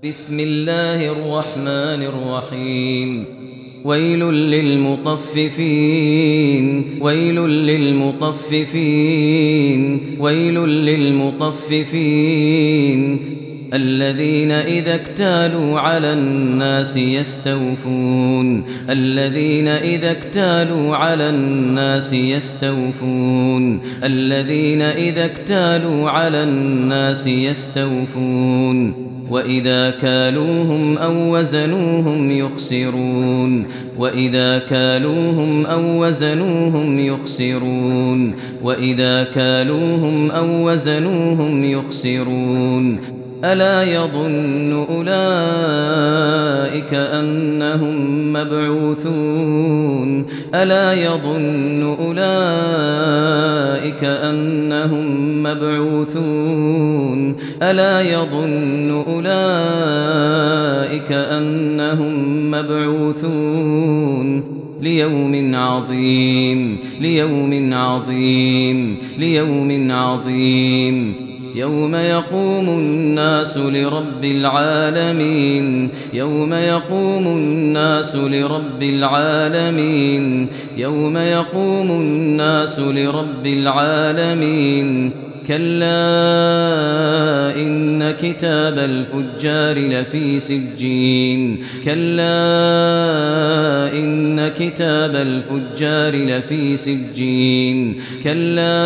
بسم الله الرحمن الرحيم ويل للمطففين ويل للمطففين ويل للمطففين الذين إذا اكتالوا على الناس يستوفون الذين إذا اكتالوا على الناس يستوفون الذين إذا اكتالوا على الناس يستوفون وإذا كالوهم أو وزنوهم يخسرون وإذا كالوهم أو وزنوهم يخسرون وإذا كالوهم أو وزنوهم يخسرون ألا يظن أولئك أنهم مبعوثون ألا يظن أولئك أنهم مبعوثون ألا يظن أولئك أنهم مبعوثون ليوم عظيم ليوم عظيم ليوم عظيم يوم يقوم الناس لرب العالمين يوم يقوم الناس لرب العالمين يوم يقوم الناس لرب العالمين كلا إن كتاب الفجار لفي سجين كلا إن كتاب الفجار لفي سجين كلا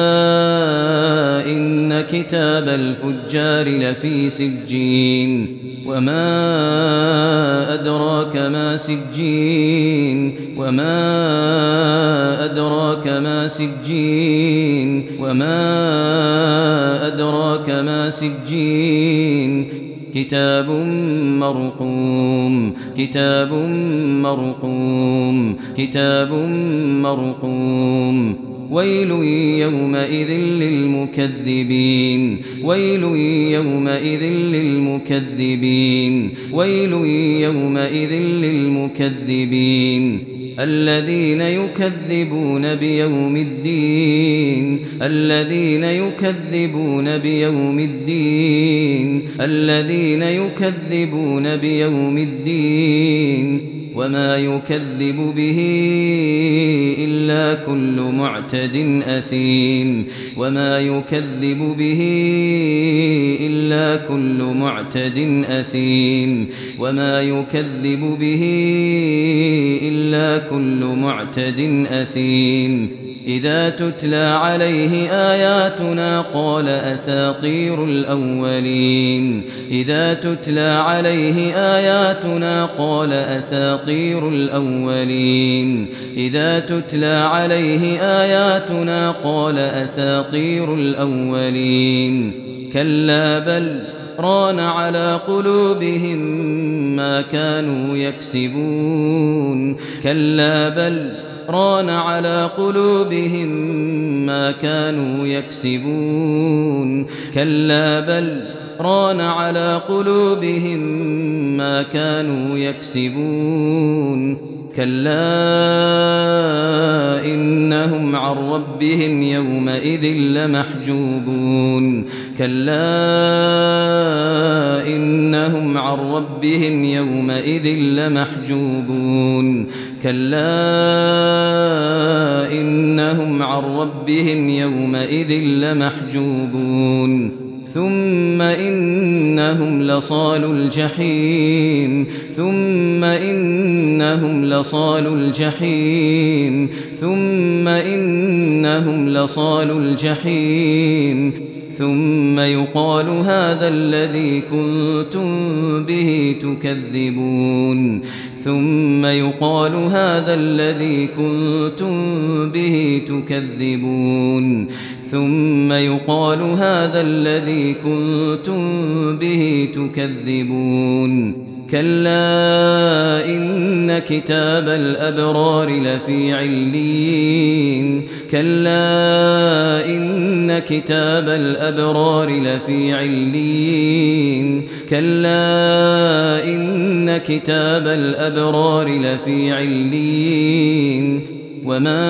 إن كتاب الفجار لفي سجين وما أدراك ما سجين وما أدراك ما سجين وما أدراك ما سجين كتاب مرقوم كتاب مرقوم كتاب مرقوم ويل يومئذ للمكذبين ويل يومئذ للمكذبين ويل يومئذ للمكذبين الذين يكذبون بيوم الدين الذين يكذبون بيوم الدين الذين يكذبون بيوم الدين وما يكذب به إلا كل معتد أثيم وما يكذب به إلا كل معتد أثيم وما يكذب به إلا كل معتد أثيم إذا تتلى عليه آياتنا قال أساطير الأولين إذا تتلى عليه آياتنا قال أساطير الأولين إذا تتلى عليه آياتنا قال أساطير الأولين كلا بل ران على قلوبهم ما كانوا يكسبون كلا بل ران على قلوبهم ما كانوا يكسبون كلا بل ران على قلوبهم ما كانوا يكسبون كلا إنهم عن ربهم يومئذ لمحجوبون كلا إنهم عن ربهم يومئذ لمحجوبون كلا إنهم عن ربهم يومئذ لمحجوبون ثم إنهم لصال الجحيم ثم إنهم لصال الجحيم ثم إنهم لصال الجحيم ثم يقال هذا الذي كنتم به تكذبون ثم يقال هذا الذي كنتم به تكذبون ثم يقال هذا الذي كنتم به تكذبون كلا إن كتاب الأبرار لفي عليين كلا إن كتاب الأبرار لفي عليين كلا إن كتاب الأبرار لفي عليين وما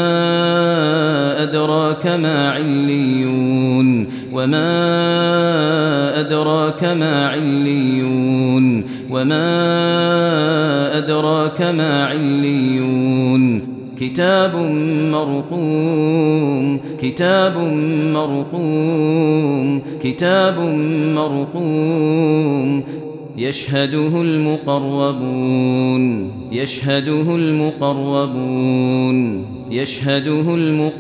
أدراك ما عليون وما أدراك ما عليون وما أدراك ما عليون كتاب مرقوم كتاب مرقوم كتاب مرقوم يشهده المقربون يشهده المقربون يشهده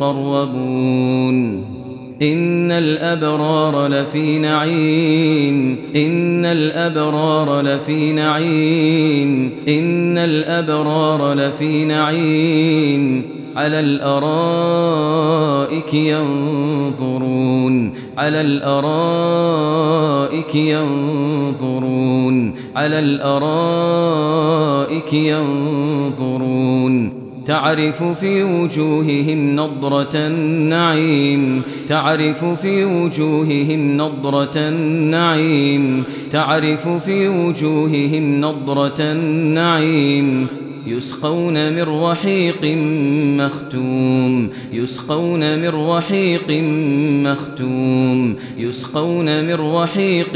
المقربون إن الأبرار لفي نعيم إن الأبرار لفي نعيم إن الأبرار لفي نعيم على الأرائك ينظرون على الأرائك ينظرون على الأرائك ينظرون تعرف في وجوههم نضرة النعيم تعرف في وجوههم نضرة النعيم تعرف في وجوههم نضرة النعيم يسقون من رحيق مختوم يسقون من رحيق مختوم يسقون من رحيق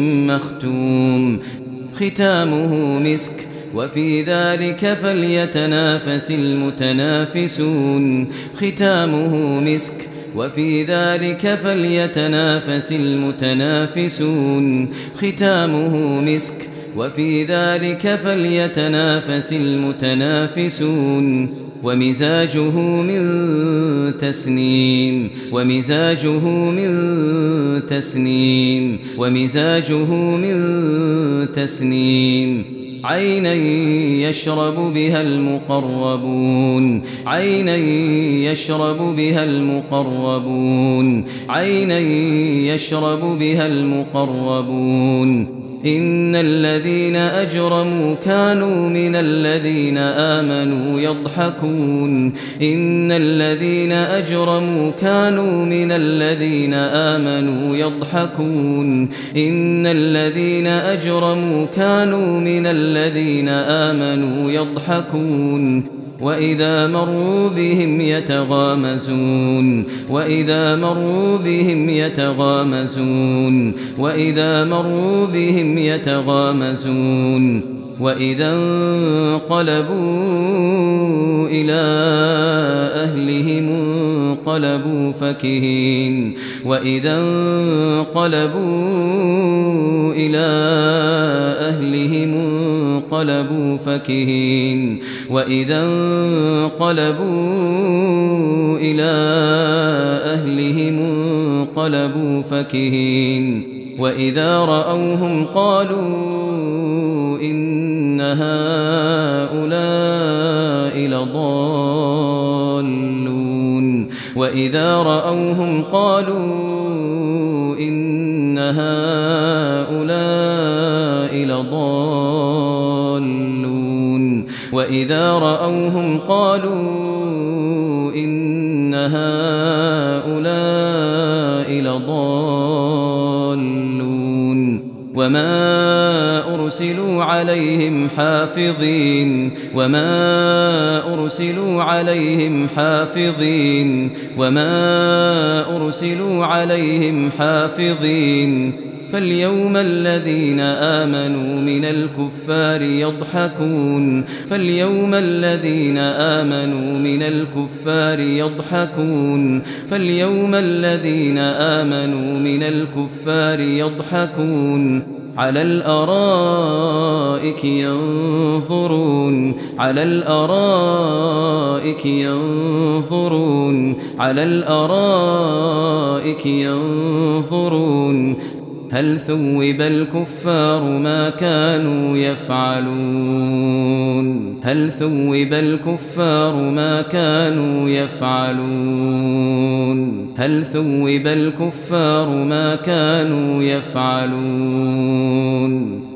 مختوم ختامه مسك وفي ذلك فليتنافس المتنافسون ختامه مسك وفي ذلك فليتنافس المتنافسون ختامه مسك وفي ذلك فليتنافس المتنافسون ومزاجه من تسنيم ومزاجه من تسنيم ومزاجه من تسنيم عينا يشرب بها المقربون عينا يشرب بها المقربون عينا يشرب بها المقربون إن الذين أجرموا كانوا من الذين آمنوا يضحكون إن الذين أجرموا كانوا من الذين آمنوا يضحكون إن الذين أجرموا كانوا من الذين آمنوا يضحكون وإذا مروا بهم يتغامزون وإذا مروا بهم يتغامزون وإذا مروا بهم يتغامزون وإذا انقلبوا إلى أهلهم انقلبوا فكهين وإذا انقلبوا إلى أهلهم انقلبوا فكهين وإذا انقلبوا إلى أهلهم انقلبوا فكهين وإذا رأوهم قالوا إن هؤلاء لضالون وإذا رأوهم قالوا إن هؤلاء لضالون وإذا رأوهم قالوا إن هؤلاء لضالون وما أرسلوا عليهم حافظين وما أرسلوا عليهم حافظين وما أرسلوا عليهم حافظين فاليوم الذين آمنوا من الكفار يضحكون فاليوم الذين آمنوا من الكفار يضحكون فاليوم الذين آمنوا من الكفار يضحكون على الأرائك ينظرون على الأرائك ينظرون على الأرائك ينظرون هل ثوب الكفار ما كانوا يفعلون هل ثوب الكفار ما كانوا يفعلون هل ثوب الكفار ما كانوا يفعلون